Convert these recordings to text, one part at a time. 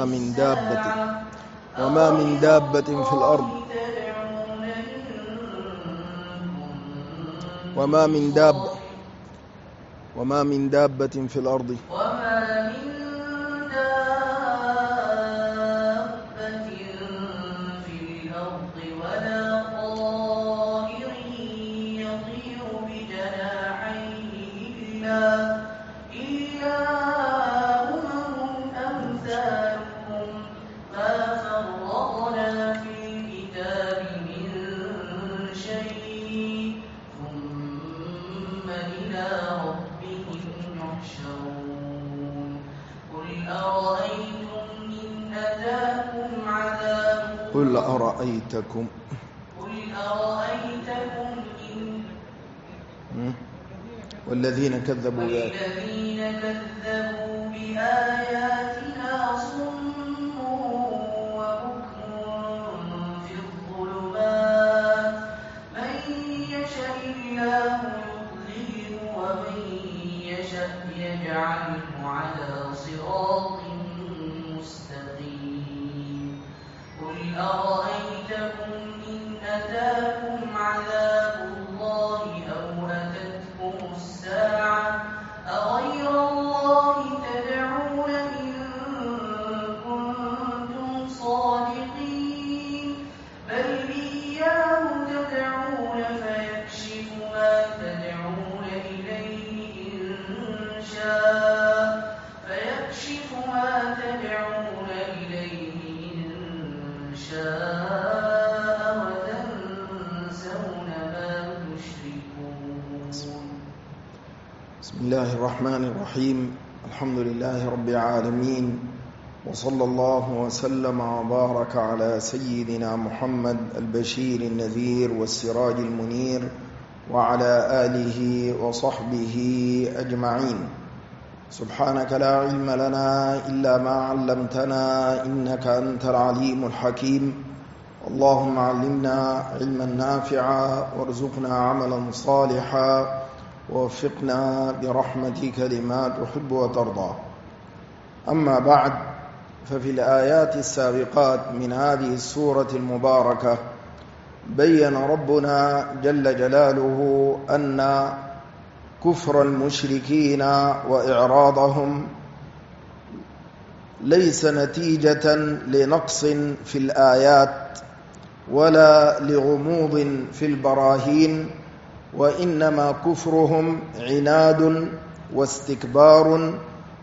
وما من دابة في الأرض وما من دابة في الأرض ولا طائر يطير بجناحيه إلا أمثالكم ما فرطنا في الكتاب من شيء ثم إلى ربهم يحشرون قل أرأيتم إن والذين كذبوا بآياتنا صم وبكم في الظلمات من يشاء الله يضلله ومن يشاء يجعله على صراط مستقيم قل أرأيتكم إن أتاكم عذاب الله أو أتتكم الساعة أغير الله تدعون إن كنتم صادقين بل إياه تدعون فيكشف ما تدعون إليه إن شاء وتنسون ما تشركون. بسم الله الرحمن الرحيم. الحمد لله رب العالمين، وصلى الله وسلم وبارك على سيدنا محمد البشير النذير والسراج المنير وعلى آله وصحبه أجمعين. سبحانك لا علم لنا إلا ما علمتنا إنك أنت العليم الحكيم. اللهم علمنا علما نافعا وارزقنا عملا صالحا ووفقنا برحمتك لما تحب وترضى. أما بعد، ففي الآيات السابقات من هذه السورة المباركة بين ربنا جل جلاله أن كفر المشركين وإعراضهم ليس نتيجة لنقص في الآيات ولا لغموض في البراهين، وإنما كفرهم عناد واستكبار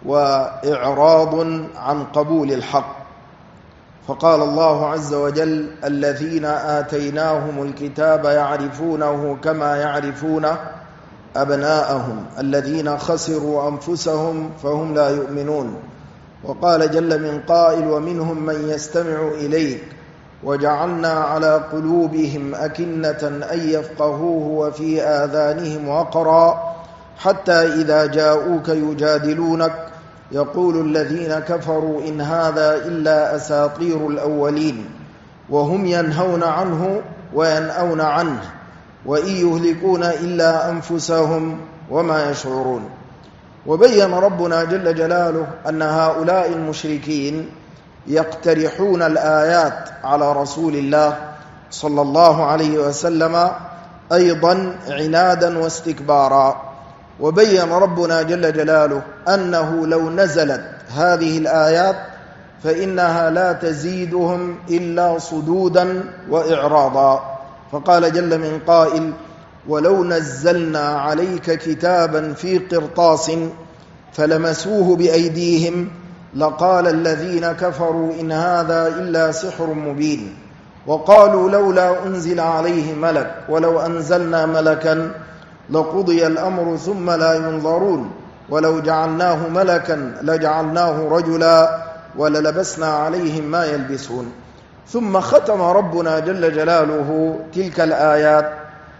وإعراض عن قبول الحق. فقال الله عز وجل: الذين آتيناهم الكتاب يعرفونه كما يعرفون أبناءهم الذين خسروا أنفسهم فهم لا يؤمنون. وقال جل من قائل: ومنهم من يستمع إليك وجعلنا على قلوبهم أكنة أن يفقهوه وفي آذانهم وقرا حتى إذا جاءوك يجادلونك يقول الذين كفروا إن هذا إلا أساطير الأولين وهم ينهون عنه وينأون عنه وإن يهلكون إلا أنفسهم وما يشعرون. وبين ربنا جل جلاله أن هؤلاء المشركين يقترحون الآيات على رسول الله صلى الله عليه وسلم أيضا عنادا واستكبارا. وبين ربنا جل جلاله أنه لو نزلت هذه الآيات فإنها لا تزيدهم إلا صدودا وإعراضا. فقال جل من قائل: ولو نزلنا عليك كتابا في قرطاس فلمسوه بأيديهم لقال الذين كفروا إن هذا إلا سحر مبين. وقالوا لولا أنزل عليه ملك ولو أنزلنا ملكا لقضي الأمر ثم لا ينظرون ولو جعلناه ملكا لجعلناه رجلا وللبسنا عليهم ما يلبسون. ثم ختم ربنا جل جلاله تلك الآيات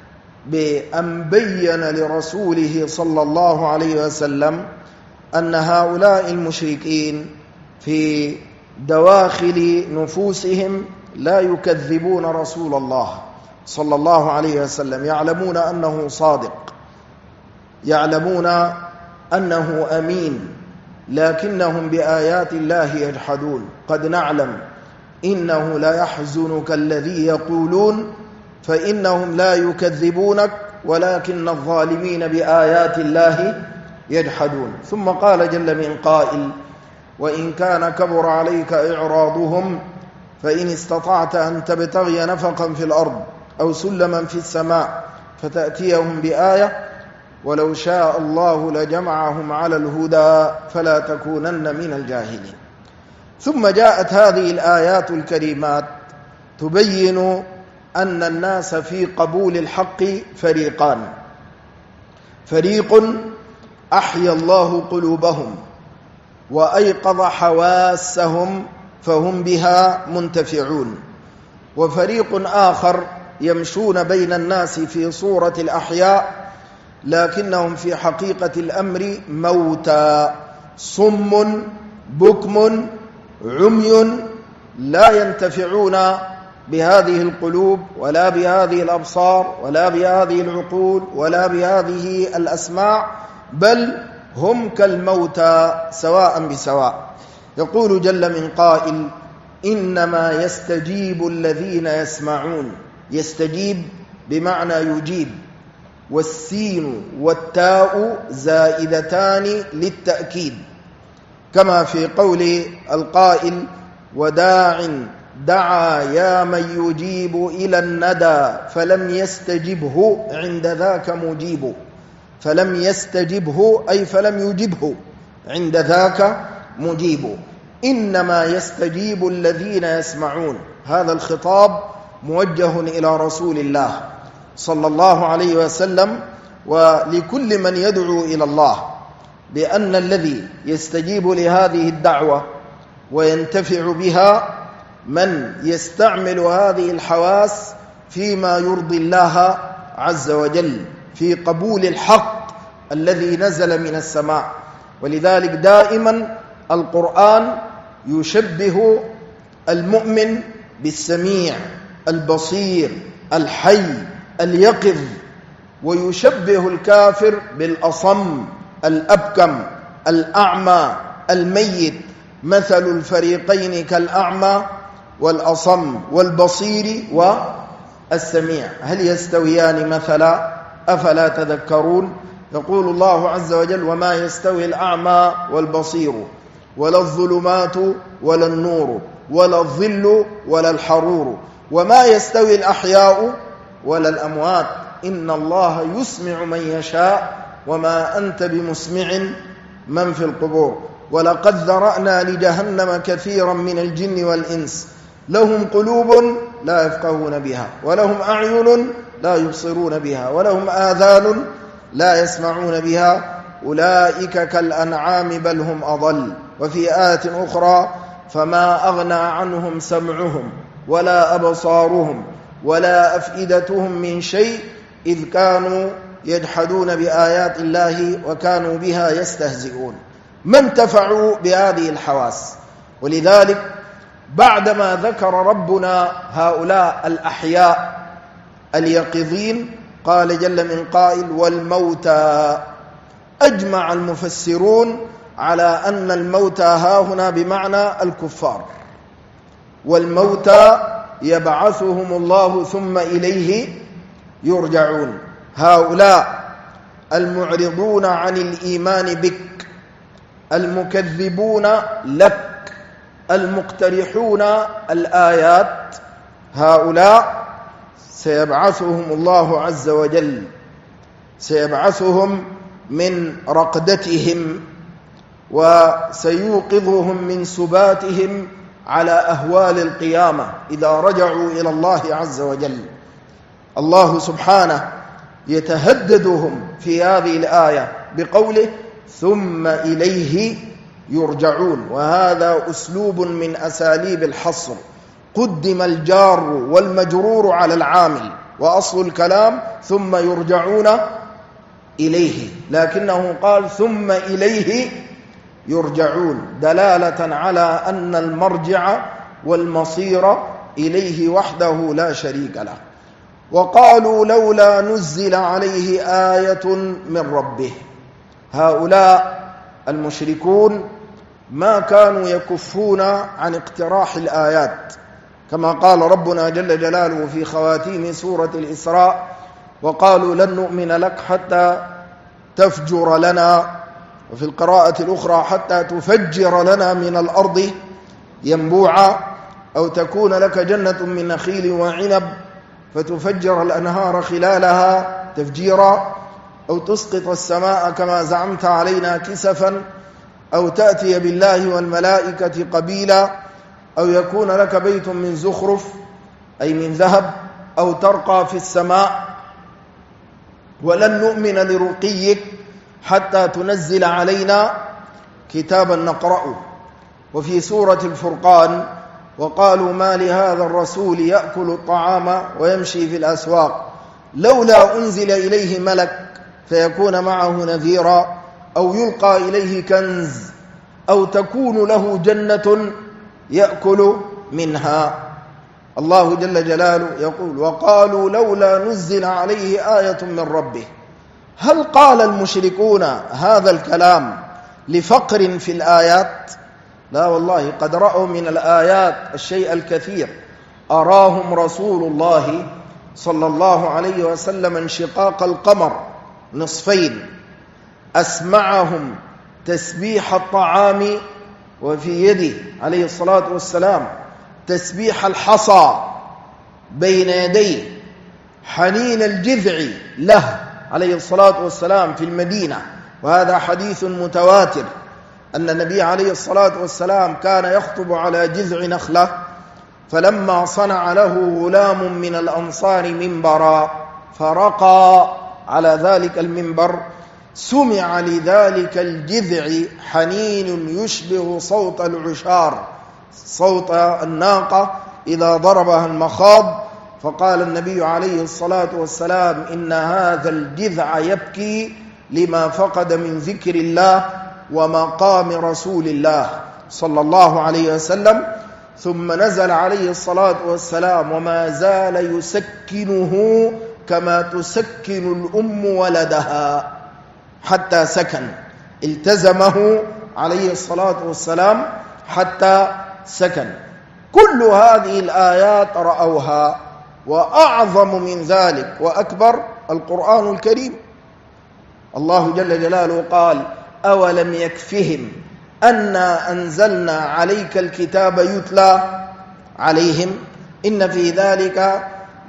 بأن بين لرسوله صلى الله عليه وسلم أن هؤلاء المشركين في دواخل نفوسهم لا يكذبون رسول الله صلى الله عليه وسلم، يعلمون أنه صادق، يعلمون أنه أمين، لكنهم بآيات الله يجحدون قد نعلم إنه لا يحزنك الذي يقولون فإنهم لا يكذبونك ولكن الظالمين بآيات الله يجحدون. ثم قال جل من قائل وإن كان كبر عليك إعراضهم فإن استطعت أن تبتغي نفقا في الأرض أو سلما في السماء فتأتيهم بآية ولو شاء الله لجمعهم على الهدى فلا تكونن من الجاهلين. ثم جاءت هذه الآيات الكريمات تبين أن الناس في قبول الحق فريقان: فريق أحيا الله قلوبهم وأيقظ حواسهم فهم بها منتفعون، وفريق آخر يمشون بين الناس في صورة الأحياء لكنهم في حقيقة الأمر موتى صم بكم عمي لا ينتفعون بهذه القلوب ولا بهذه الأبصار ولا بهذه العقول ولا بهذه الأسماع، بل هم كالموتى سواء بسواء. يقول جل من قائل إنما يستجيب الذين يسمعون. يستجيب بمعنى يجيب، والسين والتاء زائدتان للتأكيد، كما في قول القائل وداع دعا يا من يجيب إلى الندى فلم يستجبه عند ذاك مجيب. فلم يستجبه أي فلم يجبه عند ذاك مجيب. إنما يستجيب الذين يسمعون. هذا الخطاب موجه إلى رسول الله صلى الله عليه وسلم ولكل من يدعو إلى الله، بأن الذي يستجيب لهذه الدعوة وينتفع بها من يستعمل هذه الحواس فيما يرضي الله عز وجل في قبول الحق الذي نزل من السماء. ولذلك دائما القرآن يشبه المؤمن بالسميع البصير الحي اليقظ، ويشبه الكافر بالأصم الأبكم الأعمى الميت. مثل الفريقين كالأعمى والأصم والبصير والسميع هل يستويان مثلا أفلا تذكرون؟ يقول الله عز وجل وما يستوي الأعمى والبصير ولا الظلمات ولا النور ولا الظل ولا الحرور وما يستوي الأحياء ولا الأموات إن الله يسمع من يشاء وما أنت بمسمع من في القبور. ولقد ذرأنا لجهنم كثيرا من الجن والإنس لهم قلوب لا يفقهون بها ولهم أعين لا يبصرون بها ولهم آذان لا يسمعون بها أولئك كالأنعام بل هم أضل. وفي آية أخرى فما أغنى عنهم سمعهم ولا أبصارهم ولا أفئدتهم من شيء إذ كانوا يجحدون بآيات الله وكانوا بها يستهزئون. ما انتفعوا بهذه الحواس. ولذلك بعدما ذكر ربنا هؤلاء الأحياء اليقظين قال جل من قائل والموتى. أجمع المفسرون على أن الموتى هاهنا بمعنى الكفار، والموتى يبعثهم الله ثم إليه يرجعون. هؤلاء المعرضون عن الإيمان بك المكذبون لك المقترحون الآيات، هؤلاء سيبعثهم الله عز وجل، سيبعثهم من رقدتهم وسيوقظهم من سباتهم على أهوال القيامة إذا رجعوا إلى الله عز وجل. الله سبحانه يتهددهم في هذه الآية بقوله ثم إليه يرجعون، وهذا أسلوب من أساليب الحصر. قدم الجار والمجرور على العامل، وأصل الكلام ثم يرجعون إليه، لكنه قال ثم إليه يرجعون دلالة على أن المرجع والمصير إليه وحده لا شريك له. وقالوا لولا نزل عليه آية من ربه. هؤلاء المشركون ما كانوا يكفون عن اقتراح الآيات، كما قال ربنا جل جلاله في خواتيم سورة الإسراء: وقالوا لن نؤمن لك حتى تفجر لنا، وفي القراءة الأخرى حتى تفجر لنا من الأرض ينبوعا، أو تكون لك جنة من نخيل وعنب فتفجر الأنهار خلالها تفجيرا، أو تسقط السماء كما زعمت علينا كسفا، أو تأتي بالله والملائكة قبيلا، أو يكون لك بيت من زخرف أي من ذهب، أو ترقى في السماء، ولن نؤمن لرقيك حتى تنزل علينا كتابا نقرأه. وفي سورة الفرقان: وقالوا ما لهذا الرسول يأكل الطعام ويمشي في الأسواق لولا أنزل إليه ملك فيكون معه نذيرا، أو يلقى إليه كنز، أو تكون له جنة يأكل منها. الله جل جلاله يقول: وقالوا لولا نزل عليه آية من ربه. هل قال المشركون هذا الكلام لفقر في الآيات؟ لا والله، قد رأوا من الآيات الشيء الكثير. أراهم رسول الله صلى الله عليه وسلم انشقاق القمر نصفين، أسمعهم تسبيح الطعام، وفي يده عليه الصلاة والسلام تسبيح الحصى بين يديه، حنين الجذع له عليه الصلاة والسلام في المدينة. وهذا حديث متواتر أن النبي عليه الصلاة والسلام كان يخطب على جذع نخلة، فلما صنع له غلام من الأنصار منبرا فرقى على ذلك المنبر، سمع لذلك الجذع حنين يشبه صوت العشار، صوت الناقة إذا ضربها المخاض. فقال النبي عليه الصلاة والسلام: إن هذا الجذع يبكي لما فقد من ذكر الله ومقام رسول الله صلى الله عليه وسلم. ثم نزل عليه الصلاة والسلام: وما زال يسكنه كما تسكن الأم ولدها، حتى سكن، التزمه عليه الصلاة والسلام حتى سكن. كل هذه الآيات رأوها، وأعظم من ذلك وأكبر القرآن الكريم. الله جل جلاله قال: أولم يكفهم أنا أنزلنا عليك الكتاب يتلى عليهم إن في ذلك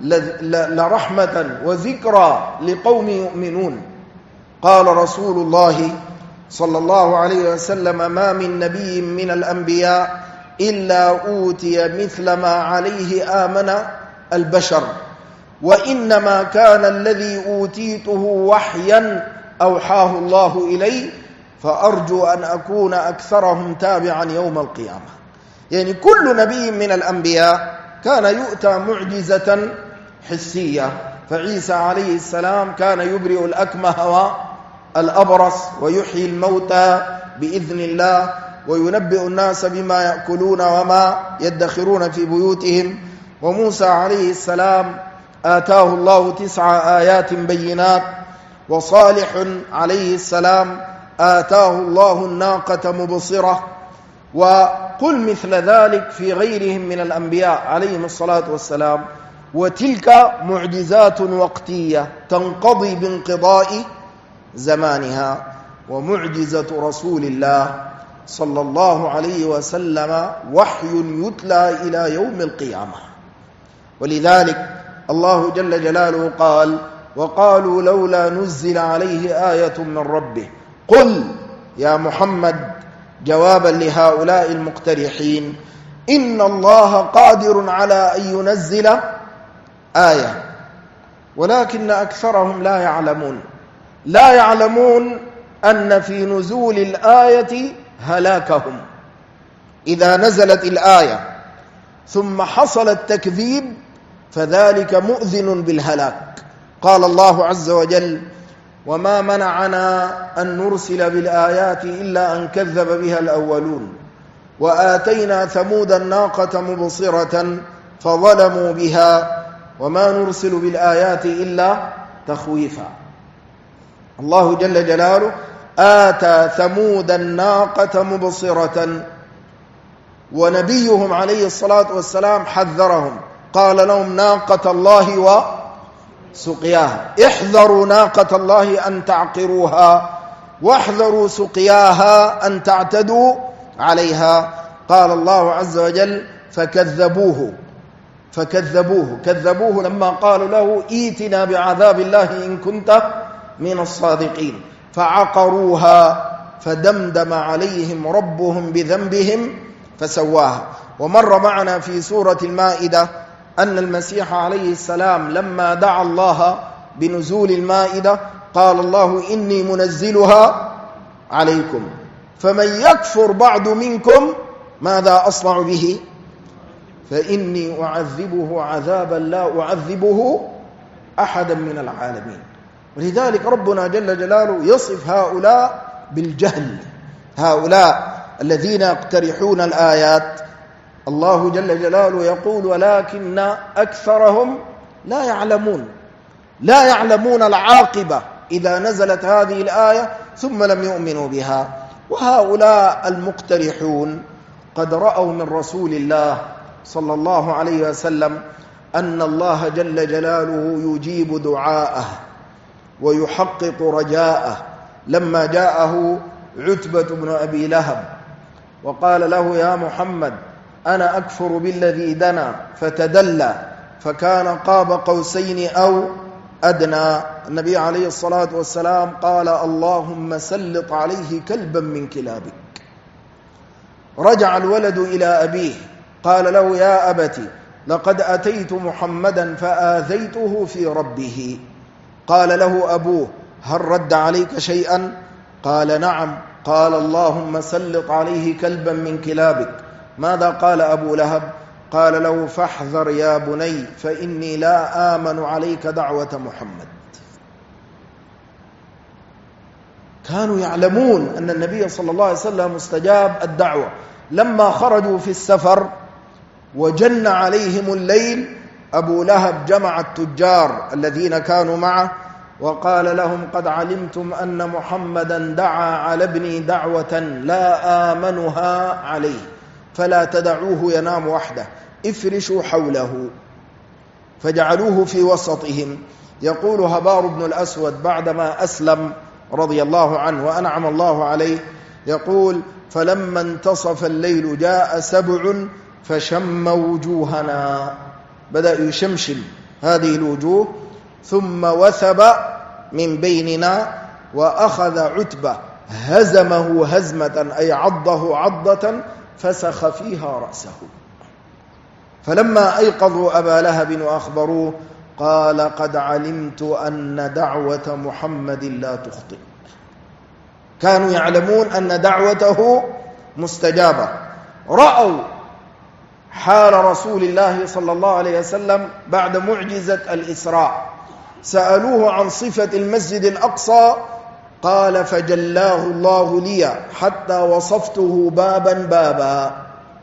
لرحمة وذكرى لقوم يؤمنون. قال رسول الله صلى الله عليه وسلم: ما من نبي من الأنبياء إلا أوتي مثل ما عليه آمن البشر، وإنما كان الذي أوتيته وحيا أوحاه الله إلي، فأرجو أن أكون أكثرهم تابعا يوم القيامة. يعني كل نبي من الأنبياء كان يؤتى معجزة حسية. فعيسى عليه السلام كان يبرئ الأكمه والأبرص ويحيي الموتى بإذن الله، وينبئ الناس بما يأكلون وما يدخرون في بيوتهم. وموسى عليه السلام آتاه الله 9 آيات بينات. وصالح عليه السلام آتاه الله الناقة مبصرة. وقل مثل ذلك في غيرهم من الأنبياء عليهم الصلاة والسلام. وتلك معجزات وقتية تنقضي بانقضاء زمانها. ومعجزة رسول الله صلى الله عليه وسلم وحي يتلى إلى يوم القيامة. ولذلك الله جل جلاله قال: وقالوا لولا نزل عليه آية من ربه. قل يا محمد جوابا لهؤلاء المقترحين: إن الله قادر على أن ينزل آية، ولكن أكثرهم لا يعلمون. لا يعلمون أن في نزول الآية هلاكهم. إذا نزلت الآية ثم حصل التكذيب فذلك مؤذن بالهلاك. قال الله عز وجل: وما منعنا أن نرسل بالآيات إلا أن كذب بها الأولون وآتينا ثمود الناقة مبصرة فظلموا بها وما نرسل بالآيات إلا تخويفا. الله جل جلاله آتى ثمود الناقة مبصرة، ونبيهم عليه الصلاة والسلام حذرهم، قال لهم ناقة الله وسقياها، احذروا ناقة الله أن تعقروها، واحذروا سقياها أن تعتدوا عليها. قال الله عز وجل كذبوه لما قالوا له ائتنا بعذاب الله إن كنت من الصادقين، فعقروها فدمدم عليهم ربهم بذنبهم فسواها. ومر معنا في سورة المائدة أن المسيح عليه السلام لما دعا الله بنزول المائدة قال الله إني منزلها عليكم فمن يكفر بعد منكم ماذا أصنع به فإني أعذبه عذابا لا أعذبه أحدا من العالمين. ولذلك ربنا جل جلاله يصف هؤلاء بالجهل، هؤلاء الذين يقترحون الآيات. الله جل جلاله يقول ولكن أكثرهم لا يعلمون العاقبة إذا نزلت هذه الآية ثم لم يؤمنوا بها. وهؤلاء المقترحون قد رأوا من رسول الله صلى الله عليه وسلم أن الله جل جلاله يجيب دعاءه ويحقق رجاءه. لما جاءه عتبة بن أبي لهب وقال له يا محمد أنا أكفر بالذي دنا فتدلى فكان قاب قوسين أو أدنى، النبي عليه الصلاة والسلام قال اللهم سلط عليه كلبا من كلابك. رجع الولد إلى أبيه قال له يا أبت لقد أتيت محمدا فآذيته في ربه. قال له أبوه هل رد عليك شيئا؟ قال نعم. قال اللهم سلط عليه كلبا من كلابك. ماذا قال أبو لهب؟ قال له فاحذر يا بني فإني لا آمن عليك دعوة محمد. كانوا يعلمون أن النبي صلى الله عليه وسلم مستجاب الدعوة. لما خرجوا في السفر وجن عليهم الليل أبو لهب جمع التجار الذين كانوا معه وقال لهم قد علمتم أن محمدا دعا على ابني دعوة لا آمنها عليه فلا تدعوه ينام وحده افرشوا حوله. فجعلوه في وسطهم. يقول هبار بن الأسود بعدما أسلم رضي الله عنه وأنعم الله عليه يقول فلما انتصف الليل جاء سبع فشم وجوهنا، بدأ يشمشم هذه الوجوه ثم وثب من بيننا وأخذ عتبة هزمه هزمة أي عضه عضة فسخ فيها رأسه. فلما أيقظوا أبا لهب وأخبروه قال قد علمت أن دعوة محمد لا تخطئ. كانوا يعلمون أن دعوته مستجابة. رأوا حال رسول الله صلى الله عليه وسلم بعد معجزة الإسراء، سألوه عن صفة المسجد الأقصى قال فجلاه الله لي حتى وصفته بابا بابا.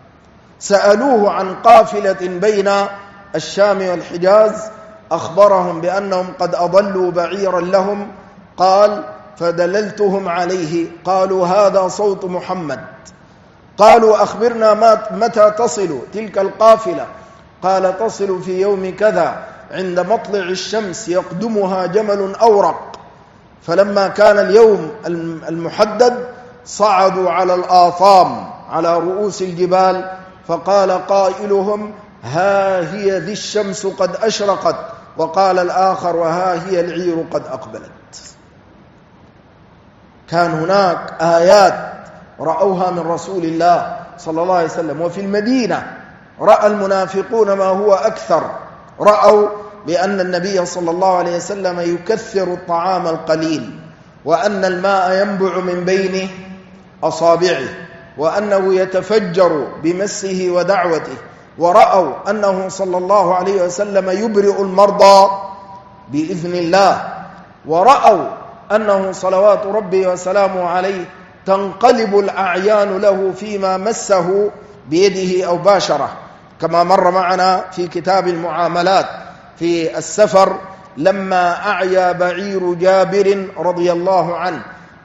سألوه عن قافلة بين الشام والحجاز أخبرهم بأنهم قد أضلوا بعيرا لهم قال فدللتهم عليه. قالوا هذا صوت محمد. قالوا أخبرنا متى تصل تلك القافلة؟ قال تصل في يوم كذا عند مطلع الشمس يقدمها جمل أورق. فلما كان اليوم المحدد صعدوا على الآطام على رؤوس الجبال فقال قائلهم ها هي ذي الشمس قد أشرقت، وقال الآخر وها هي العير قد أقبلت. كان هناك آيات رأوها من رسول الله صلى الله عليه وسلم. وفي المدينة رأى المنافقون ما هو أكثر، رأوا بأن النبي صلى الله عليه وسلم يكثر الطعام القليل وأن الماء ينبع من بين أصابعه وأنه يتفجر بمسه ودعوته، ورأوا أنه صلى الله عليه وسلم يبرئ المرضى بإذن الله، ورأوا أنه صلوات ربي وسلامه عليه تنقلب الأعيان له فيما مسه بيده أو باشره، كما مر معنا في كتاب المعاملات في السفر لما أعيا بعير جابر رضي الله عنه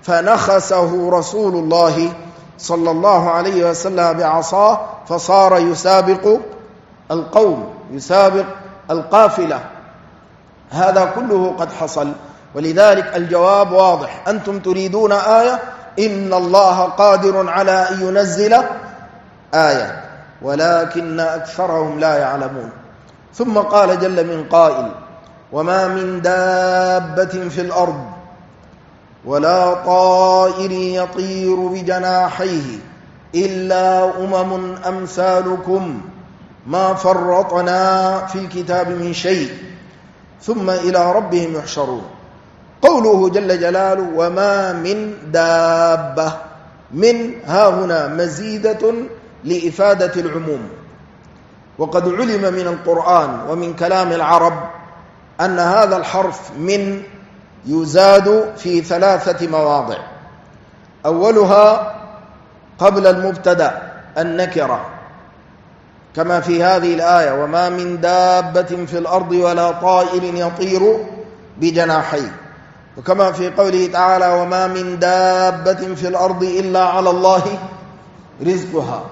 فنخسه رسول الله صلى الله عليه وسلم بعصاه فصار يسابق القوم، يسابق القافلة. هذا كله قد حصل، ولذلك الجواب واضح. أنتم تريدون آية، إن الله قادر على أن ينزل آية ولكن أكثرهم لا يعلمون. ثم قال جل من قائل: وما من دابة في الأرض ولا طائر يطير بجناحيه إلا أمم أمثالكم ما فرطنا في الكتاب من شيء ثم إلى ربهم يحشرون. قوله جل جلاله وما من دابة، من ها هنا مزيدة لإفادة العموم. وقد علم من القرآن ومن كلام العرب أن هذا الحرف من يزاد في 3 مواضع. أولها قبل المبتدأ النكرة، كما في هذه الآية: وما من دابة في الأرض ولا طائر يطير بجناحيه، وكما في قوله تعالى: وما من دابة في الأرض إلا على الله رزقها.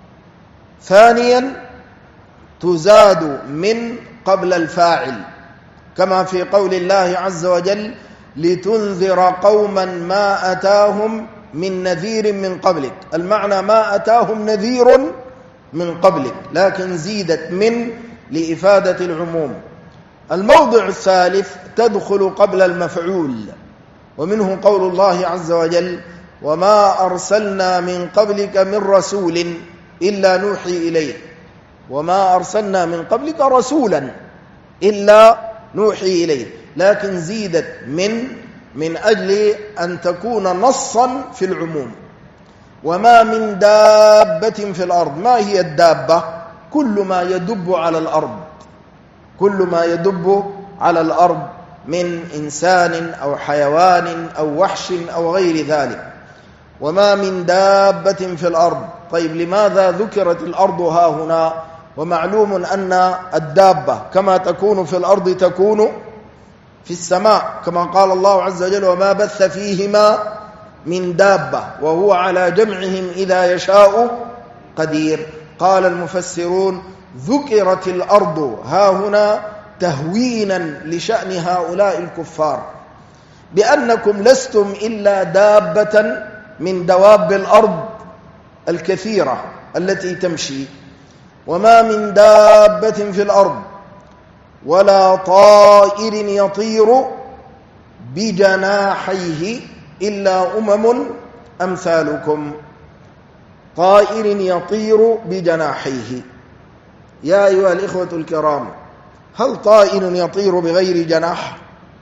ثانيا تزاد من قبل الفاعل، كما في قول الله عز وجل: لتنذر قوما ما أتاهم من نذير من قبلك. المعنى ما أتاهم نذير من قبلك، لكن زيدت من لإفادة العموم. الموضع الثالث تدخل قبل المفعول، ومنه قول الله عز وجل: وما أرسلنا من قبلك من رسول إلا نوحي إليه. وما أرسلنا من قبلك رسولا إلا نوحي إليه، لكن زيدت من أجل أن تكون نصا في العموم. وما من دابة في الأرض، ما هي الدابة؟ كل ما يدب على الأرض، كل ما يدب على الأرض من إنسان أو حيوان أو وحش أو غير ذلك. وما من دابة في الأرض. طيب لماذا ذكرت الأرض ها هنا؟ ومعلوم أن الدابة كما تكون في الأرض تكون في السماء، كما قال الله عز وجل: وما بث فيهما من دابة وهو على جمعهم إذا يشاء قدير. قال المفسرون: ذكرت الأرض ها هنا تهوينا لشأن هؤلاء الكفار، بأنكم لستم إلا دابة من دواب الأرض الكثيرة التي تمشي. وما من دابة في الأرض ولا طائر يطير بجناحيه إلا أمم أمثالكم. طائر يطير بجناحيه. يا أيها الإخوة الكرام، هل طائر يطير بغير جناح؟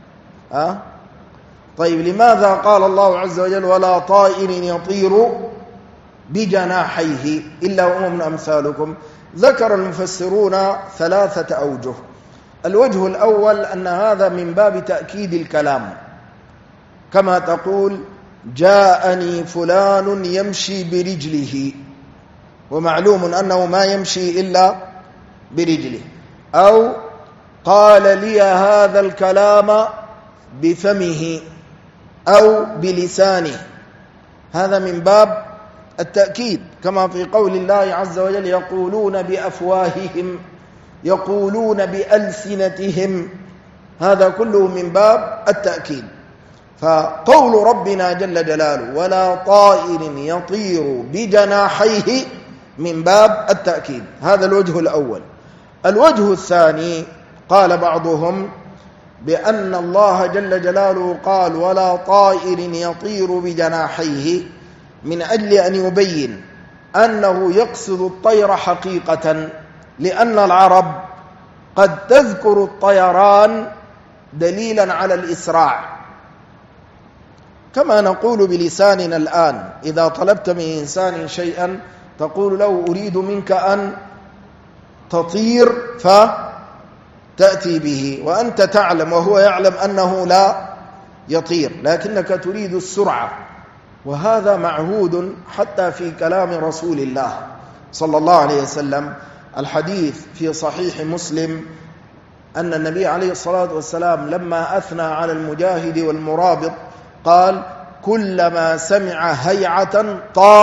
طيب لماذا قال الله عز وجل: ولا طائر يطير بجناحيه إلا أمم أمثالكم؟ ذكر المفسرون 3 أوجه. الوجه الأول أن هذا من باب تأكيد الكلام، كما تقول: جاءني فلان يمشي برجله، ومعلوم أنه ما يمشي إلا برجله. أو قال لي هذا الكلام بفمه أو بلسانه، هذا من باب التأكيد، كما في قول الله عز وجل: يقولون بأفواههم يقولون بألسنتهم. هذا كله من باب التأكيد. فقول ربنا جل جلاله: ولا طائر يطير بجناحيه، من باب التأكيد. هذا الوجه الأول. الوجه الثاني قال بعضهم بأن الله جل جلاله قال: ولا طائر يطير بجناحيه، من أجل أن يبين أنه يقصد الطير حقيقة، لأن العرب قد تذكر الطيران دليلا على الإسراع، كما نقول بلساننا الآن: إذا طلبت من إنسان شيئا تقول له: أريد منك أن تطير فتأتي به، وأنت تعلم وهو يعلم أنه لا يطير، لكنك تريد السرعة. وهذا معهود حتى في كلام رسول الله صلى الله عليه وسلم. الحديث في صحيح مسلم أن النبي عليه الصلاة والسلام لما أثنى على المجاهد والمرابط قال: كلما سمع هيعة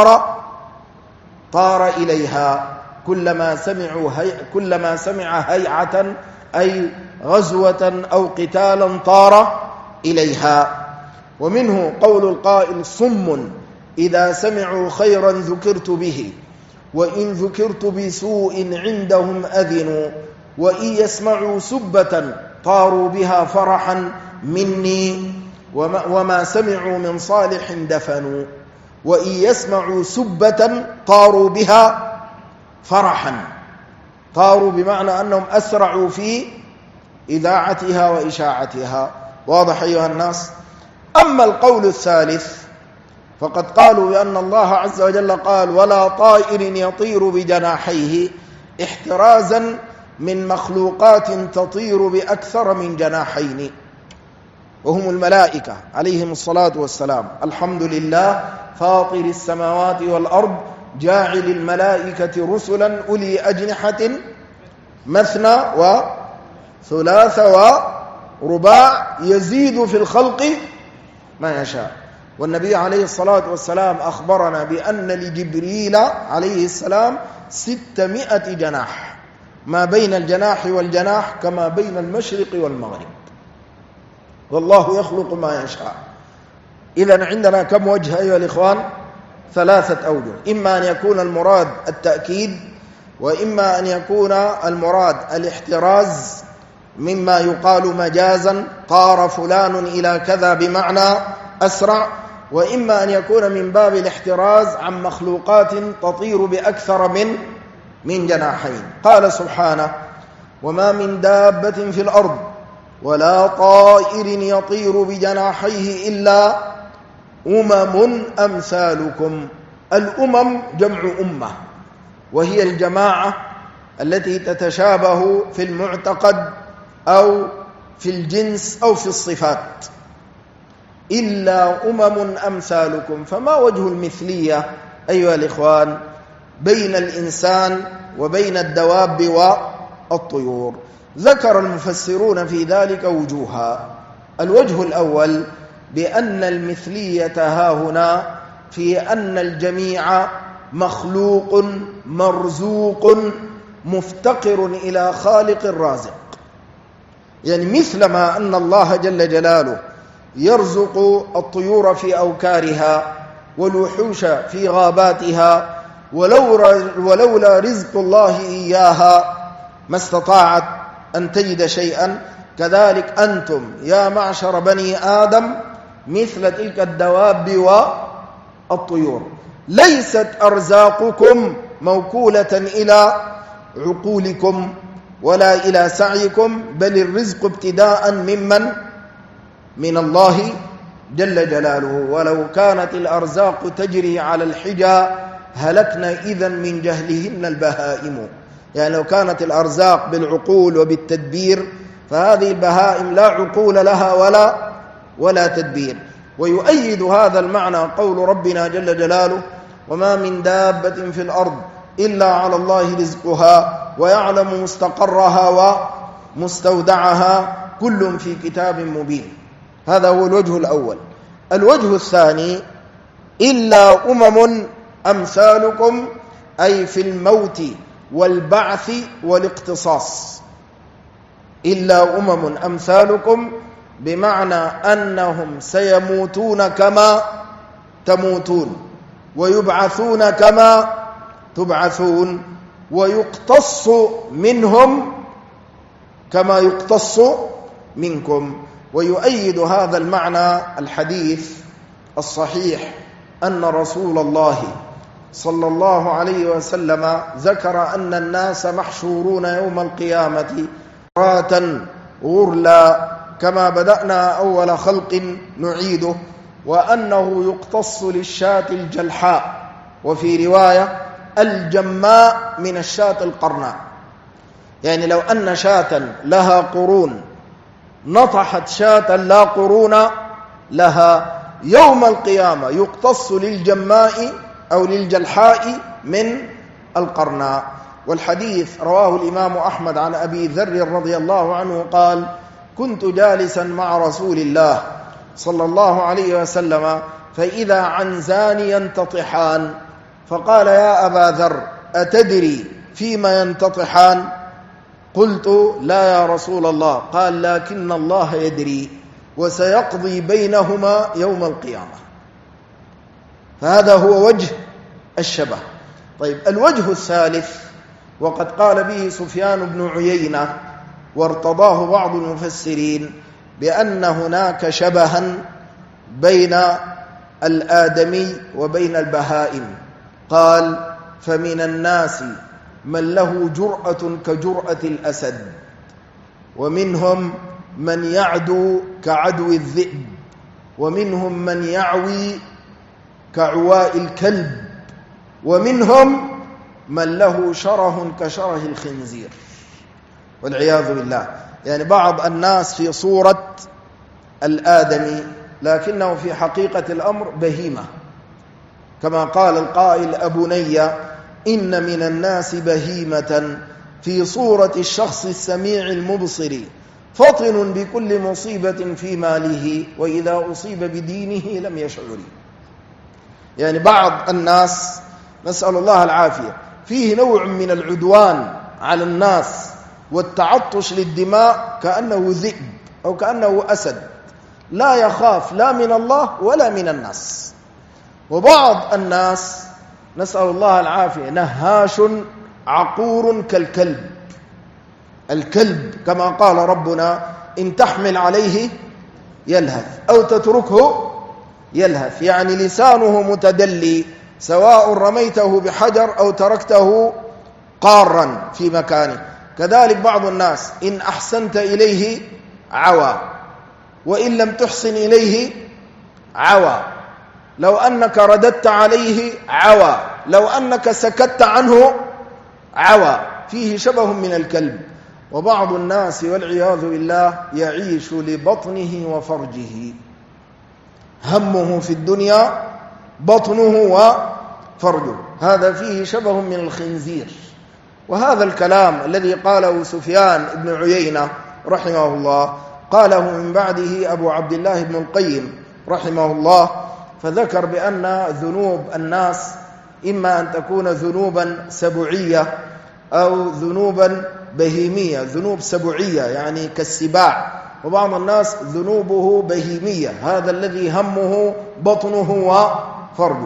طار إليها. كلما سمع هيعة أي غزوة أو قتالا طار إليها. ومنه قول القائل: صم إذا سمعوا خيرا ذكرت به، وإن ذكرت بسوء عندهم أذنوا، وإن يسمعوا سبة طاروا بها فرحا مني، وما سمعوا من صالح دفنوا. وإن يسمعوا سبة طاروا بها فرحا، طاروا بمعنى أنهم أسرعوا في إذاعتها وإشاعتها. واضح أيها الناس؟ أما القول الثالث فقد قالوا بأن الله عز وجل قال: ولا طائر يطير بجناحيه، احترازا من مخلوقات تطير بأكثر من جناحين، وهم الملائكة عليهم الصلاة والسلام. الحمد لله فاطر السماوات والأرض جاعل الملائكة رسلا أولي أجنحة مثنى وثلاث ورباع يزيد في الخلق ما يشاء. والنبي عليه الصلاة والسلام أخبرنا بأن لجبريل عليه السلام 600 جناح، ما بين الجناح والجناح كما بين المشرق والمغرب، والله يخلق ما يشاء. إذن عندنا كم وجه أيها الإخوان؟ 3 أوجه، إما أن يكون المراد التأكيد، وإما أن يكون المراد الاحتراز مما يقال مجازا: طار فلان إلى كذا بمعنى أسرع، وإما أن يكون من باب الاحتراز عن مخلوقات تطير بأكثر من جناحين. قال سبحانه: وما من دابة في الأرض ولا طائر يطير بجناحيه إلا أمثالكم. الأمم جمع أمة، وهي الجماعة التي تتشابه في المعتقد أو في الجنس أو في الصفات. إلا أمثالكم. فما وجه المثلية أيها الإخوان بين الإنسان وبين الدواب والطيور؟ ذكر المفسرون في ذلك وجوها. الوجه الأول بأن المثلية هاهنا في أن الجميع مخلوق مرزوق مفتقر إلى خالق رازق. يعني مثلما أن الله جل جلاله يرزق الطيور في أوكارها والوحوش في غاباتها، ولولا رزق الله إياها ما استطاعت أن تجد شيئا، كذلك أنتم يا معشر بني آدم مثل تلك الدواب والطيور. ليست أرزاقكم موكولة إلى عقولكم ولا إلى سعيكم، بل الرزق ابتداء من الله جل جلاله. ولو كانت الأرزاق تجري على الحجى هلكنا إذن من جهلهن البهائم. يعني لو كانت الأرزاق بالعقول وبالتدبير فهذه البهائم لا عقول لها ولا تدبير. ويؤيد هذا المعنى قول ربنا جل جلاله: وما من دابة في الأرض إلا على الله رزقها ويعلم مستقرها ومستودعها كل في كتاب مبين. هذا هو الوجه الأول. الوجه الثاني: إلا أمثالكم، أي في الموت والبعث والاقتصاص. إلا أمثالكم بمعنى أنهم سيموتون كما تموتون، ويبعثون كما تبعثون، ويقتص منهم كما يقتص منكم. ويؤيد هذا المعنى الحديث الصحيح أن رسول الله صلى الله عليه وسلم ذكر أن الناس محشورون يوم القيامة عراة غرلا كما بدأنا أول خلق نعيده، وأنه يقتص للشاة الجلحاء، وفي رواية الجماء من الشاة القرناء. يعني لو أن شاة لها قرون نطحت شاة لا قرون لها، يوم القيامة يقتص للجماء أو للجلحاء من القرناء. والحديث رواه الإمام أحمد عن أبي ذر رضي الله عنه قال: كنت جالسا مع رسول الله صلى الله عليه وسلم فإذا عنزان ينتطحان، فقال يا أبا ذر أتدري فيما ينتطحان؟ قلت لا يا رسول الله. قال لكن الله يدري وسيقضي بينهما يوم القيامة. فهذا هو وجه الشبه. طيب، الوجه الثالث وقد قال به سفيان بن عيينة وارتضاه بعض المفسرين بأن هناك شبها بين الآدمي وبين البهائم. قال فمن الناس من له جرأة كجرأة الأسد، ومنهم من يعدو كعدو الذئب، ومنهم من يعوي كعواء الكلب، ومنهم من له شره كشره الخنزير، والعياذ بالله. يعني بعض الناس في صورة الآدمي لكنه في حقيقة الأمر بهيمة، كما قال القائل أبني إن من الناس بهيمة في صورة الشخص السميع المبصر، فطن بكل مصيبة في ماله وإذا أصيب بدينه لم يشعر. يعني بعض الناس نسأل الله العافية فيه نوع من العدوان على الناس والتعطش للدماء كأنه ذئب أو كأنه أسد، لا يخاف لا من الله ولا من الناس. وبعض الناس نسأل الله العافية نهاش عقور كالكلب. الكلب كما قال ربنا إن تحمل عليه يلهث أو تتركه يلهث، يعني لسانه متدلي، سواء رميته بحجر أو تركته قارا في مكانه. كذلك بعض الناس إن أحسنت إليه عوى، وإن لم تحسن إليه عوى، لو أنك رددت عليه عوى، لو أنك سكت عنه عوى، فيه شبه من الكلب. وبعض الناس والعياذ بالله يعيش لبطنه وفرجه، همه في الدنيا بطنه وفرجه، هذا فيه شبه من الخنزير. وهذا الكلام الذي قاله سفيان بن عيينة رحمه الله قاله من بعده أبو عبد الله بن القيم رحمه الله، فذكر بأن ذنوب الناس إما أن تكون ذنوبا سبعية أو ذنوبا بهيمية. ذنوب سبعية يعني كالسباع، وبعض الناس ذنوبه بهيمية، هذا الذي همه بطنه وفرجه.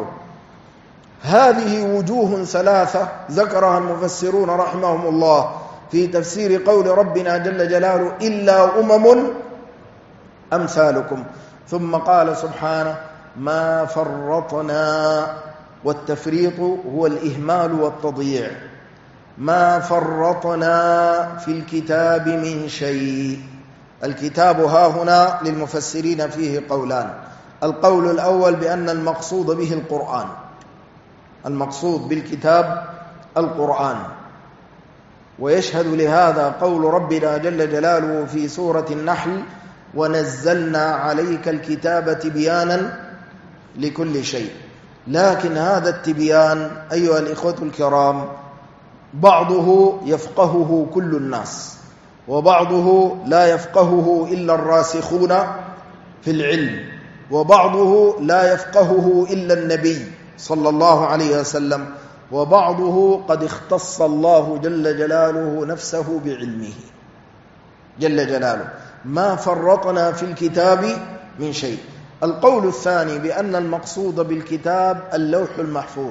هذه وجوه ثلاثة ذكرها المفسرون رحمهم الله في تفسير قول ربنا جل جلاله إلا أمم أمثالكم. ثم قال سبحانه ما فرطنا، والتفريط هو الإهمال والتضييع، ما فرطنا في الكتاب من شيء. الكتاب ها هنا للمفسرين فيه قولان. القول الأول بأن المقصود به القرآن، المقصود بالكتاب القرآن، ويشهد لهذا قول ربنا جل جلاله في سورة النحل ونزلنا عليك الكتاب تبيانا لكل شيء. لكن هذا التبيان أيها الإخوة الكرام بعضه يفقهه كل الناس، وبعضه لا يفقهه إلا الراسخون في العلم، وبعضه لا يفقهه إلا النبي صلى الله عليه وسلم، وبعضه قد اختص الله جل جلاله نفسه بعلمه جل جلاله. ما فرطنا في الكتاب من شيء. القول الثاني بأن المقصود بالكتاب اللوح المحفوظ،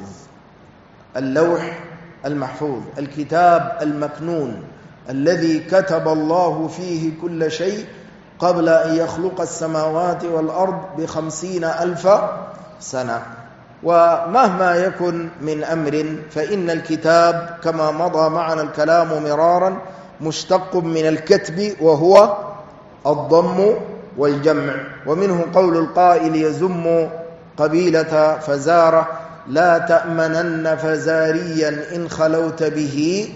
اللوح المحفوظ، الكتاب المكنون الذي كتب الله فيه كل شيء قبل أن يخلق السماوات والأرض ب50,000 سنة. ومهما يكن من أمر فإن الكتاب كما مضى معنا الكلام مرارا مشتق من الكتب وهو الضم والجمع. ومنه قول القائل يزم قبيلة فزارة لا تأمنن فزاريا إن خلوت به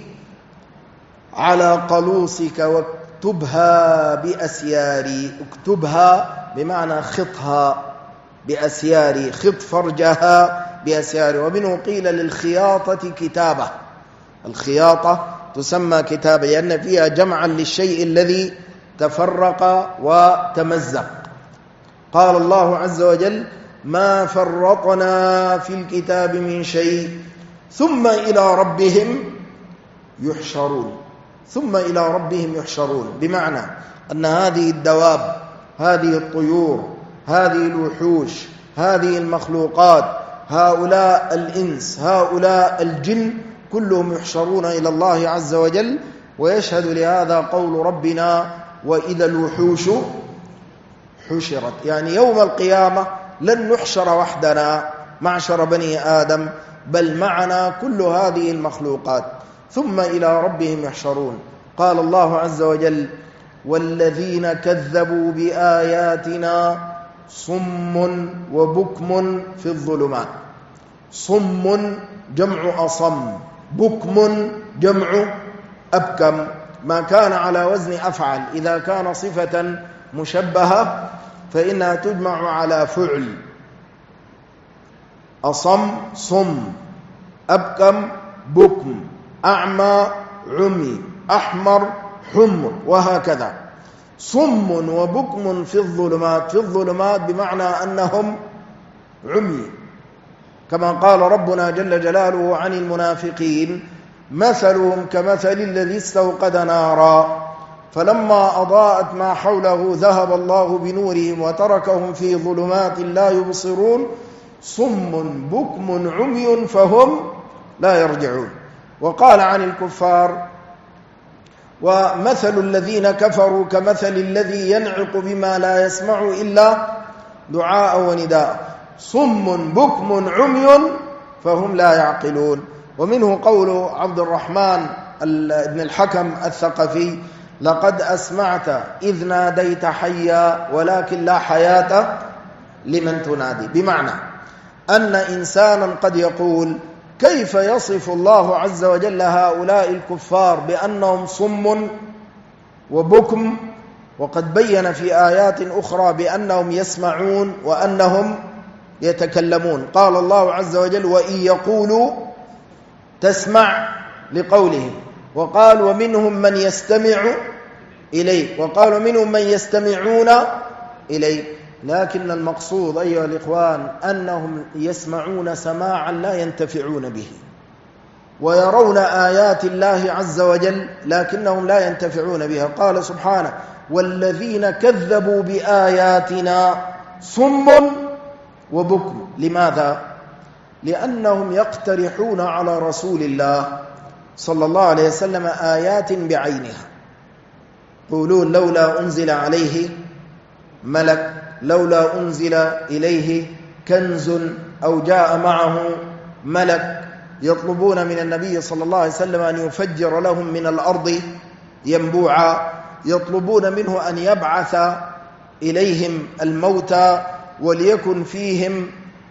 على قلوصك واكتبها بأسياري. اكتبها بمعنى خطها بأسياري، خط فرجها بأسياري. ومنه قيل للخياطة كتابة، الخياطة تسمى كتابة لأن فيها جمعا للشيء الذي تفرق وتمزق. قال الله عز وجل ما فرطنا في الكتاب من شيء ثم إلى ربهم يحشرون. ثم إلى ربهم يحشرون بمعنى أن هذه الدواب، هذه الطيور، هذه الوحوش، هذه المخلوقات، هؤلاء الإنس، هؤلاء الجن، كلهم يحشرون إلى الله عز وجل. ويشهد لهذا قول ربنا وإذا الوحوش حشرت، يعني يوم القيامة لن نحشر وحدنا معشر بني آدم، بل معنا كل هذه المخلوقات. ثم إلى ربهم يحشرون. قال الله عز وجل والذين كذبوا بآياتنا صم وبكم في الظلمات. صم جمع أصم، بكم جمع أبكم، ما كان على وزن أفعل إذا كان صفة مشبهة فإنها تجمع على فعل. أصم صم، أبكم بكم، أعمى عمي، أحمر حمر، وهكذا. صم وبكم في الظلمات. في الظلمات بمعنى أنهم عمي، كما قال ربنا جل جلاله عن المنافقين مثلهم كمثل الذي استوقد نارا فلما أضاءت ما حوله ذهب الله بنورهم وتركهم في ظلمات لا يبصرون صم بكم عمي فهم لا يرجعون. وقال عن الكفار ومثل الذين كفروا كمثل الذي ينعق بما لا يسمع إلا دعاء ونداء صم بكم عمي فهم لا يعقلون. ومنه قول عبد الرحمن بن الحكم الثقفي لقد أسمعت إذ ناديت حيا ولكن لا حياة لمن تنادي، بمعنى أن إنسانا قد يقول كيف يصف الله عز وجل هؤلاء الكفار بأنهم صم وبكم وقد بين في آيات أخرى بأنهم يسمعون وأنهم يتكلمون. قال الله عز وجل وإن يقولوا تسمع لقولهم، وقال ومنهم من يستمع إليك، وقال ومنهم من يستمعون إليك. لكن المقصود أيها الإخوان أنهم يسمعون سماعا لا ينتفعون به، ويرون آيات الله عز وجل لكنهم لا ينتفعون بها. قال سبحانه والذين كذبوا بآياتنا صم وبكم. لماذا؟ لأنهم يقترحون على رسول الله صلى الله عليه وسلم آيات بعينها، يقولون لولا أنزل عليه ملك، لولا أنزل إليه كنز أو جاء معه ملك. يطلبون من النبي صلى الله عليه وسلم أن يفجر لهم من الأرض ينبوعا، يطلبون منه أن يبعث إليهم الموتى وليكن فيهم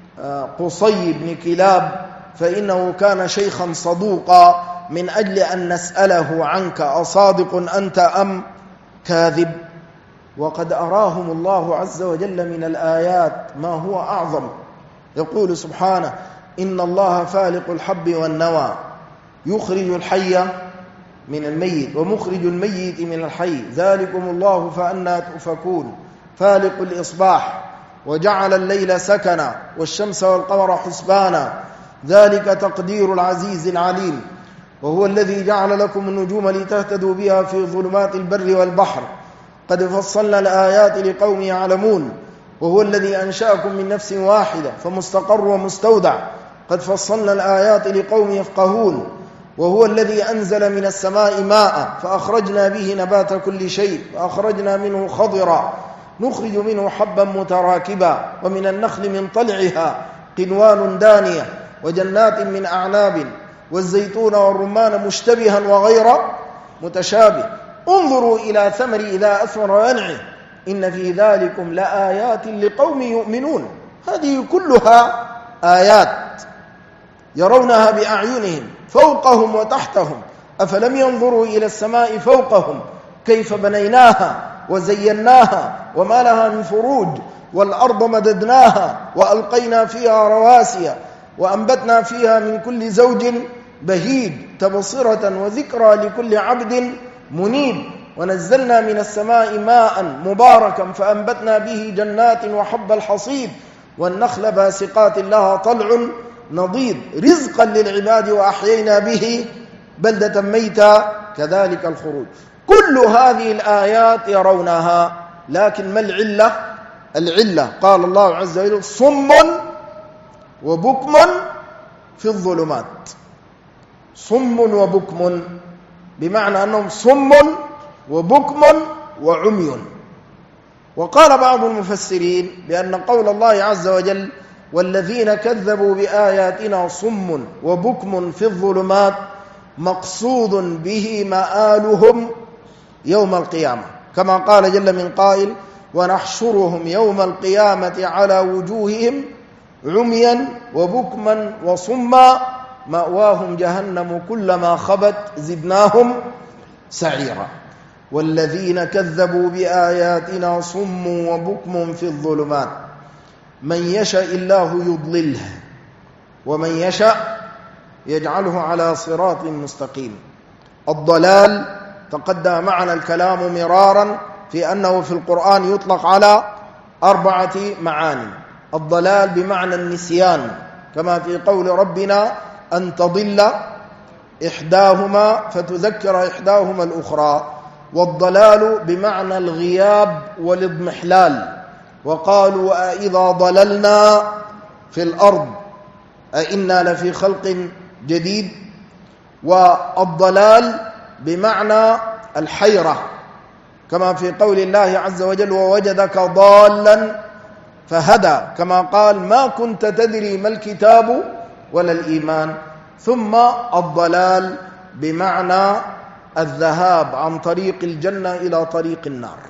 قصي بن كلاب فإنه كان شيخا صدوقا من أجل أن نسأله عنك أصادق أنت أم كاذب. وقد أراهم الله عز وجل من الآيات ما هو أعظم. يقول سبحانه إن الله فالق الحب والنوى يخرج الحي من الميت ومخرج الميت من الحي ذلكم الله فأنى تؤفكون فالق الإصباح وجعل الليل سكنا والشمس والقمر حسبانا ذلك تقدير العزيز العليم وهو الذي جعل لكم النجوم لتهتدوا بها في ظلمات البر والبحر قد فصلنا الآيات لقوم يعلمون وهو الذي أنشأكم من نفس واحدة فمستقر ومستودع قد فصلنا الآيات لقوم يفقهون وهو الذي أنزل من السماء ماء فأخرجنا به نبات كل شيء فأخرجنا منه خضرا نخرج منه حبا متراكبا ومن النخل من طلعها قنوان دانية وجنات من أعناب والزيتون والرمان مشتبها وغير متشابه انظروا إلى ثمر إذا أثمر وينعم إن في ذلكم لآيات لقوم يؤمنون. هذه كلها آيات يرونها بأعينهم فوقهم وتحتهم أفلم ينظروا إلى السماء فوقهم كيف بنيناها وزيناها وما لها من فروج والأرض مددناها وألقينا فيها رواسي وأنبتنا فيها من كل زوج بهيج تبصرة وذكرى لكل عبد منيب ونزلنا من السماء ماء مباركا فأنبتنا به جنات وحب الحصيد والنخل باسقات لها طلع نضيد رزقا للعباد وأحيينا به بلدة ميتا كذلك الخروج. كل هذه الآيات يرونها، لكن ما العلة؟ العلة قال الله عز وجل صم وبكم في الظلمات. صم وبكم بمعنى أنهم صم وبكم وعمي. وقال بعض المفسرين بأن قول الله عز وجل والذين كذبوا بآياتنا صم وبكم في الظلمات مقصود به مآلهم يوم القيامة، كما قال جل من قائل ونحشرهم يوم القيامة على وجوههم عميا وبكما وصما مأواهم جهنم كلما خبت زدناهم سعيرا. والذين كذبوا بآياتنا صم وبكم في الظلمات من يشاء الله يضلله ومن يشاء يجعله على صراط مستقيم. الضلال تقدم معنا الكلام مرارا في أنه في القرآن يطلق على 4 معاني. الضلال بمعنى النسيان، كما في قول ربنا أن تضل إحداهما فتذكر إحداهما الأخرى. والضلال بمعنى الغياب والاضمحلال، وقالوا أإذا ضللنا في الأرض أإنا لفي خلق جديد. والضلال بمعنى الحيرة، كما في قول الله عز وجل ووجدك ضالا فهدى، كما قال ما كنت تدري ما الكتاب ولا الإيمان. ثم الضلال بمعنى الذهاب عن طريق الجنة إلى طريق النار،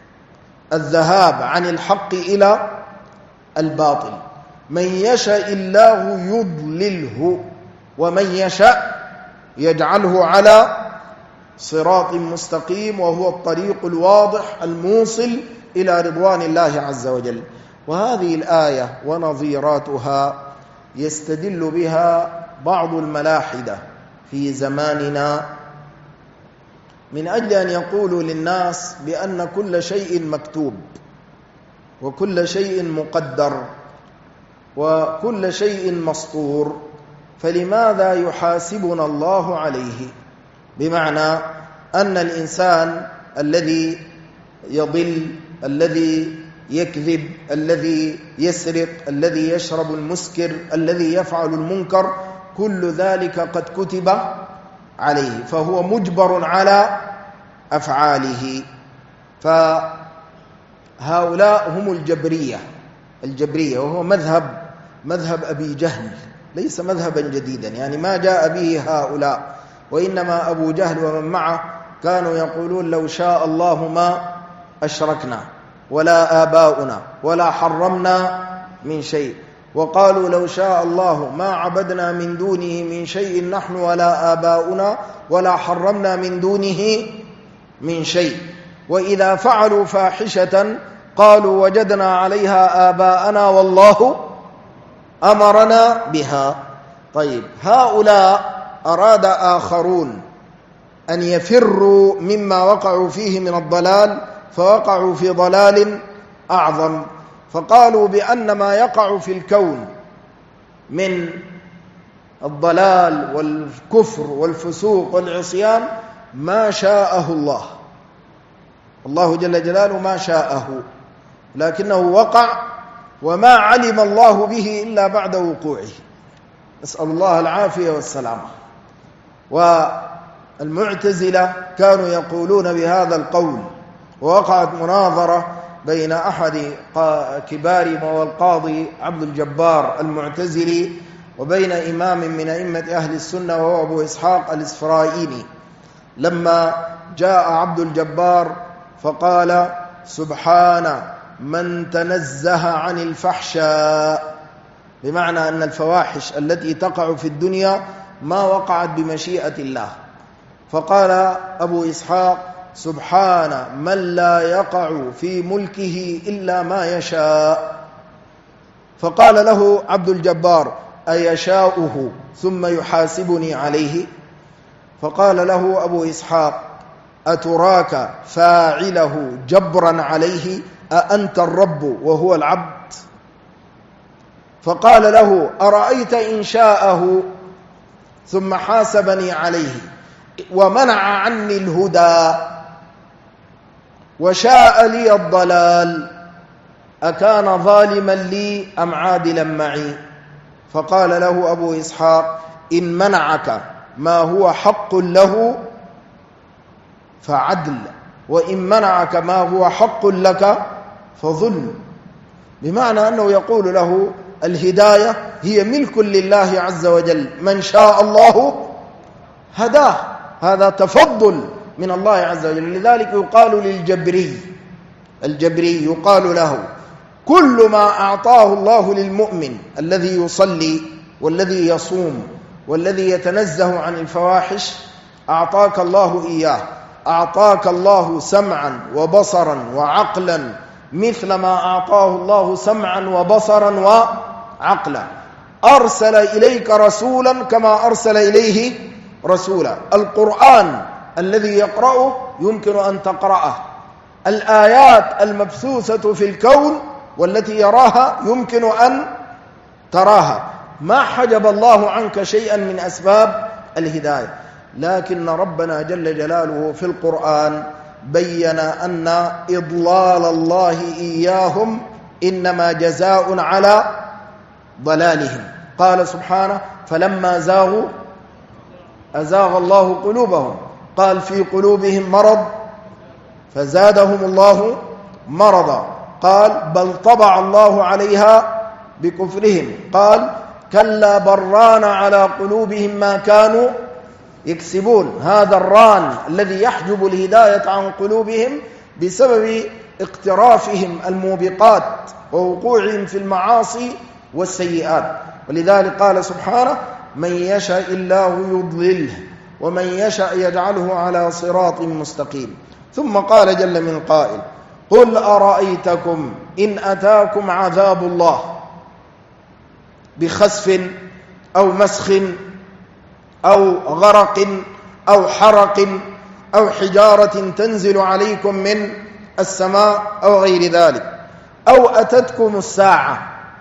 الذهاب عن الحق إلى الباطل. من يشاء الله يضلله ومن يشاء يجعله على صراط مستقيم، وهو الطريق الواضح الموصل إلى رضوان الله عز وجل. وهذه الآية ونظيراتها يستدل بها بعض الملاحدة في زماننا من أجل أن يقولوا للناس بأن كل شيء مكتوب وكل شيء مقدر وكل شيء مسطور، فلماذا يحاسبنا الله عليه؟ بمعنى أن الإنسان الذي يضل، الذي يكذب، الذي يسرق، الذي يشرب المسكر، الذي يفعل المنكر، كل ذلك قد كتب عليه، فهو مجبر على أفعاله. فهؤلاء هم الجبرية، وهو مذهب أبي جهل، ليس مذهبا جديدا، يعني ما جاء به هؤلاء، وإنما أبو جهل ومن معه كانوا يقولون لو شاء الله ما أشركنا ولا آباؤنا ولا حرمنا من شيء، وقالوا لو شاء الله ما عبدنا من دونه من شيء نحن ولا آباؤنا ولا حرمنا من دونه من شيء. وإذا فعلوا فاحشة قالوا وجدنا عليها آباءنا والله أمرنا بها. طيب، هؤلاء أراد آخرون أن يفروا مما وقعوا فيه من الضلال، فوقعوا في ضلال أعظم، فقالوا بأن ما يقع في الكون من الضلال والكفر والفسوق والعصيان ما شاءه الله جل جلاله ما شاءه، لكنه وقع وما علم الله به إلا بعد وقوعه، نسأل الله العافية والسلامة. والمعتزلة كانوا يقولون بهذا القول، ووقعت مناظرة بين أحد كبارهم وهو القاضي عبد الجبار المعتزلي وبين إمام من أئمة أهل السنة وهو أبو إسحاق الإسفرايني، لما جاء عبد الجبار فقال سبحان من تنزه عن الفحشاء، بمعنى أن الفواحش التي تقع في الدنيا ما وقعت بمشيئة الله. فقال أبو إسحاق سبحان من لا يقع في ملكه إلا ما يشاء. فقال له عبد الجبار أيشاؤه ثم يحاسبني عليه؟ فقال له أبو إسحاق أتراك فاعله جبرا عليه أأنت الرب وهو العبد؟ فقال له أرأيت إن شاءه ثم حاسبني عليه ومنع عني الهدى وشاء لي الضلال أكان ظالما لي أم عادلا معي؟ فقال له أبو إسحاق إن منعك ما هو حق له فعدل، وإن منعك ما هو حق لك فظلم. بمعنى أنه يقول له الهداية هي ملك لله عز وجل، من شاء الله هداه، هذا تفضل من الله عز وجل. لذلك يقال الجبري يقال له كل ما أعطاه الله للمؤمن الذي يصلي والذي يصوم والذي يتنزه عن الفواحش أعطاك الله إياه، أعطاك الله سمعا وبصرا وعقلا مثل ما أعطاه الله سمعا وبصرا وعقلا، أرسل إليك رسولا كما أرسل إليه رسولا. القرآن الذي يقرأه يمكن أن تقرأه، الآيات المبثوثة في الكون والتي يراها يمكن أن تراها، ما حجب الله عنك شيئا من أسباب الهداية. لكن ربنا جل جلاله في القرآن بين أن إضلال الله إياهم إنما جزاء على ضلالهم. قال سبحانه فلما زاغوا أزاغ الله قلوبهم، قال في قلوبهم مرض فزادهم الله مرضا، قال بل طبع الله عليها بكفرهم، قال كلا بران على قلوبهم ما كانوا يكسبون. هذا الران الذي يحجب الهداية عن قلوبهم بسبب اقترافهم الموبقات ووقوعهم في المعاصي والسيئات. ولذلك قال سبحانه من يشاء الله يضلله ومن يشاء يجعله على صراط مستقيم. ثم قال جل من قائل قل أرأيتكم إن أتاكم عذاب الله بخسف أو مسخ أو غرق أو حرق أو حجارة تنزل عليكم من السماء أو غير ذلك، أو أتتكم الساعة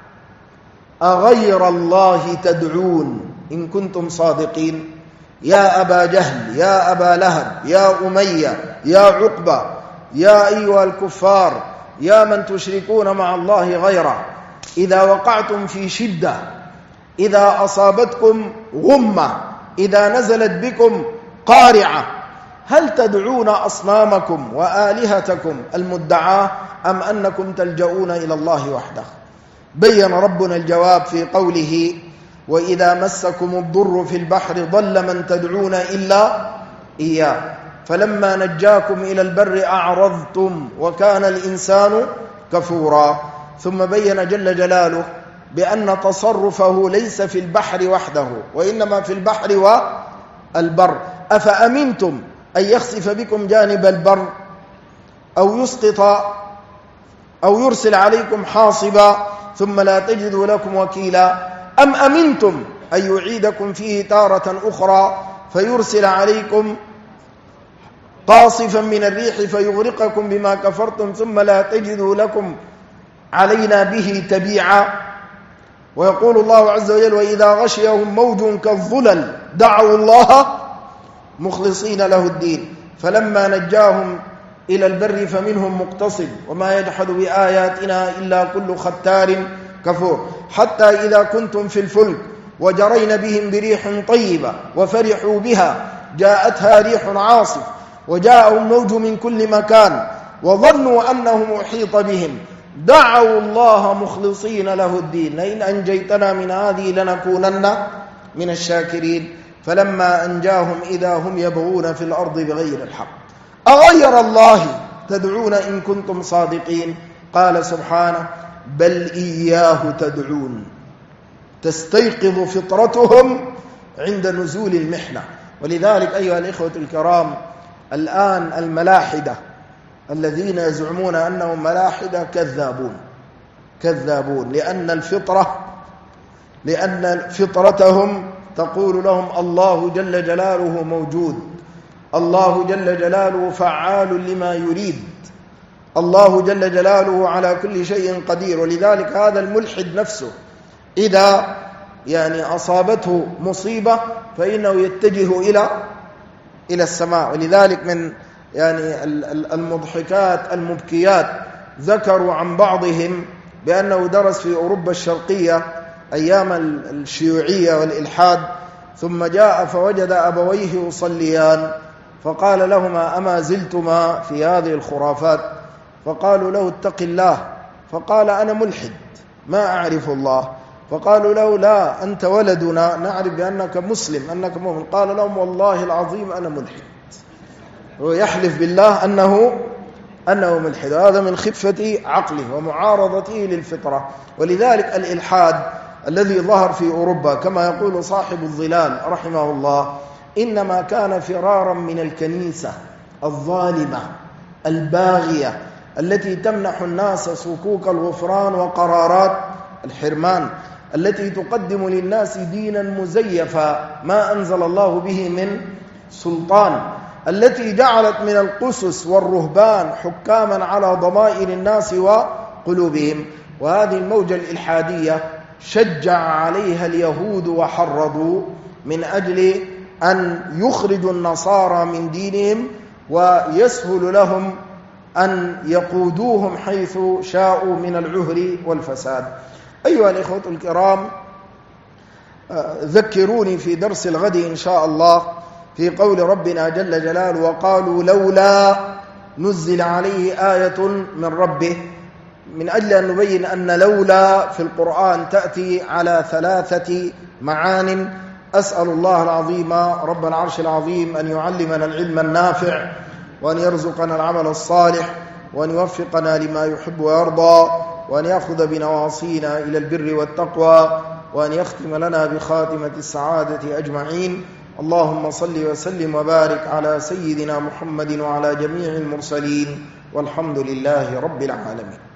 أغير الله تدعون إن كنتم صادقين؟ يا أبا جهل، يا أبا لهب، يا أمية، يا عقبة، يا أيها الكفار، يا من تشركون مع الله غيره، إذا وقعتم في شدة، إذا أصابتكم غمة، إذا نزلت بكم قارعة، هل تدعون أصنامكم وآلهتكم المدعاة أم أنكم تلجؤون إلى الله وحده؟ بين ربنا الجواب في قوله وإذا مسكم الضر في البحر ضل من تدعون إلا إياه فلما نجاكم إلى البر أعرضتم وكان الإنسان كفورا. ثم بين جل جلاله بأن تصرفه ليس في البحر وحده وإنما في البحر والبر. أفأمنتم أن يخسف بكم جانب البر أو يسقط أو يرسل عليكم حاصبا ثم لا تجدوا لكم وكيلا، أم أمنتم أن يعيدكم فيه تارة أخرى فيرسل عليكم قاصفا من الريح فيغرقكم بما كفرتم ثم لا تجدوا لكم علينا به تبيعا. ويقول الله عز وجل وإذا غشيهم موج كالظلل دعوا الله مخلصين له الدين فلما نجاهم إلى البر فمنهم مقتصد وما يجحد بآياتنا إلا كل ختار كفور. حتى إذا كنتم في الفلك وجرين بهم بريح طيبة وفرحوا بها جاءتها ريح عاصف وجاءهم موج من كل مكان وظنوا أنه محيط بهم دعوا الله مخلصين له الدين لئن أنجيتنا من هذه لنكونن من الشاكرين فلما أنجاهم إذا هم يبغون في الأرض بغير الحق أغير الله تدعون إن كنتم صادقين؟ قال سبحانه بل إياه تدعون تستيقظ فطرتهم عند نزول المحنة. ولذلك أيها الإخوة الكرام الآن الملاحدة الذين يزعمون أنهم ملاحدة كذابون لأن فطرتهم تقول لهم الله جل جلاله موجود، الله جل جلاله فعال لما يريد، الله جل جلاله على كل شيء قدير. ولذلك هذا الملحد نفسه إذا يعني أصابته مصيبة فإنه يتجه إلى السماء. ولذلك من يعني المضحكات المبكيات ذكروا عن بعضهم بأنه درس في أوروبا الشرقية أيام الشيوعية والإلحاد، ثم جاء فوجد أبويه يصليان، فقال لهما: أما زلتما في هذه الخرافات؟ فقالوا له: اتق الله. فقال: أنا ملحد ما أعرف الله. فقالوا له: لا، أنت ولدنا نعرف بأنك مسلم أنك مؤمن. قال لهم: والله العظيم أنا ملحد. ويحلف بالله أنه ملحد. هذا من خفة عقله ومعارضته للفطرة. ولذلك الإلحاد الذي ظهر في أوروبا كما يقول صاحب الظلال رحمه الله إنما كان فرارا من الكنيسة الظالمة الباغية التي تمنح الناس صكوك الغفران وقرارات الحرمان، التي تقدم للناس دينا مزيفا ما أنزل الله به من سلطان، التي جعلت من القسس والرهبان حكاما على ضمائر الناس وقلوبهم. وهذه الموجة الإلحادية شجع عليها اليهود وحرضوا من أجل أن يخرجوا النصارى من دينهم ويسهل لهم أن يقودوهم حيث شاءوا من العهر والفساد. أيها الإخوة الكرام، ذكروني في درس الغد إن شاء الله في قول ربنا جل جلاله: وقالوا لولا نزل عليه آية من ربه، من أجل أن نبين أن لولا في القرآن تأتي على 3 معان. أسأل الله العظيم رب العرش العظيم أن يعلمنا العلم النافع، وأن يرزقنا العمل الصالح، وأن يوفقنا لما يحب ويرضى، وأن يأخذ بنواصينا إلى البر والتقوى، وأن يختم لنا بخاتمة السعادة أجمعين. اللهم صل وسلم وبارك على سيدنا محمد وعلى جميع المرسلين، والحمد لله رب العالمين.